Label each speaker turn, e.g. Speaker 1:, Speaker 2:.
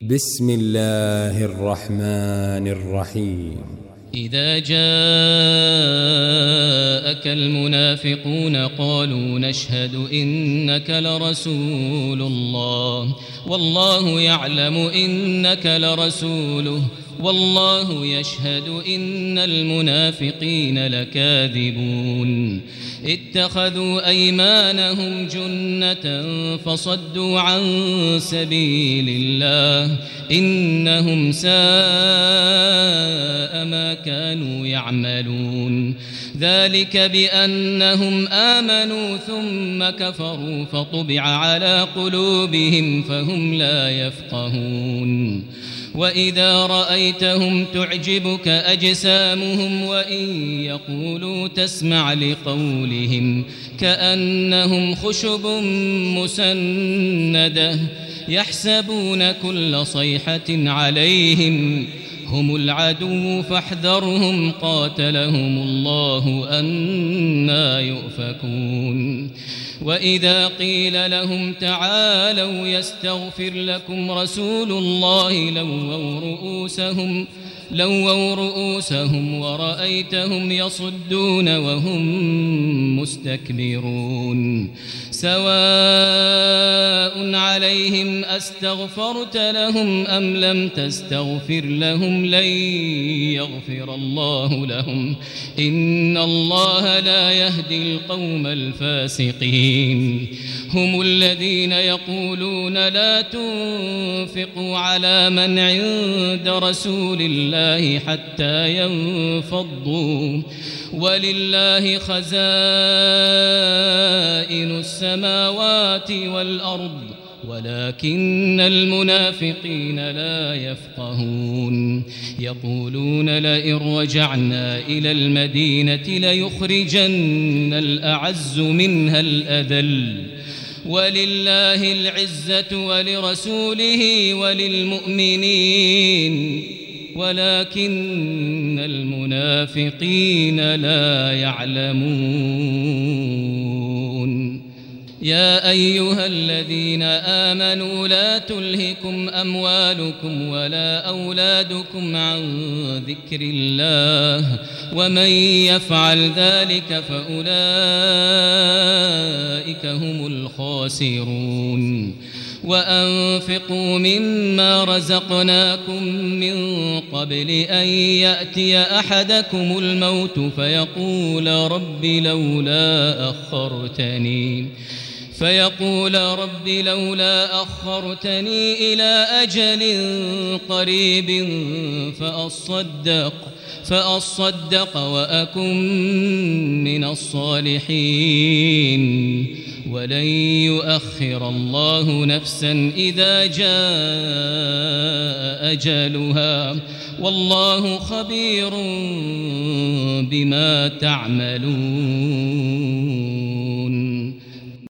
Speaker 1: بسم الله الرحمن الرحيم.
Speaker 2: إذا جاءك المنافقون قالوا نشهد إنك لرسول الله والله يعلم إنك لرسوله والله يشهد إن المنافقين لكاذبون اتخذوا أيمانهم جنة فصدوا عن سبيل الله إنهم ساء ما كانوا يعملون ذلك بأنهم آمنوا ثم كفروا فطبع على قلوبهم فهم لا يفقهون وإذا رأيتهم تعجبك أجسامهم وإن يقولوا تسمع لقولهم كأنهم خشب مسندة يحسبون كل صيحة عليهم هم العدو فاحذرهم قاتلهم الله أنى يؤفكون وإذا قيل لهم تعالوا يستغفر لكم رسول الله لووا رؤوسهم ورأيتهم يصدون وهم مستكبرون سواء عليهم أستغفرت لهم أم لم تستغفر لهم لن يغفر الله لهم إن الله لا يهدي القوم الفاسقين هم الذين يقولون لا تنفقوا على من عند رسول الله حتى ينفضوا ولله خزائن السماوات والأرض ولكن المنافقين لا يفقهون يقولون لئن رجعنا إلى المدينة ليخرجن الأعز منها الأذل ولله العزة ولرسوله وللمؤمنين ولكن المنافقين لا يعلمون يا أيها الذين آمنوا لا تلهكم أموالكم ولا أولادكم عن ذكر الله ومن يفعل ذلك فأولئك هم الخاسرون وأنفقوا مما رزقناكم من قبل أن يأتي أحدكم الموت فيقول رب لولا أخرتني إلى أجل قريب فأصدق وأكن من الصالحين ولن يؤخر الله نفسا إذا جاء أجلها والله خبير بما تعملون.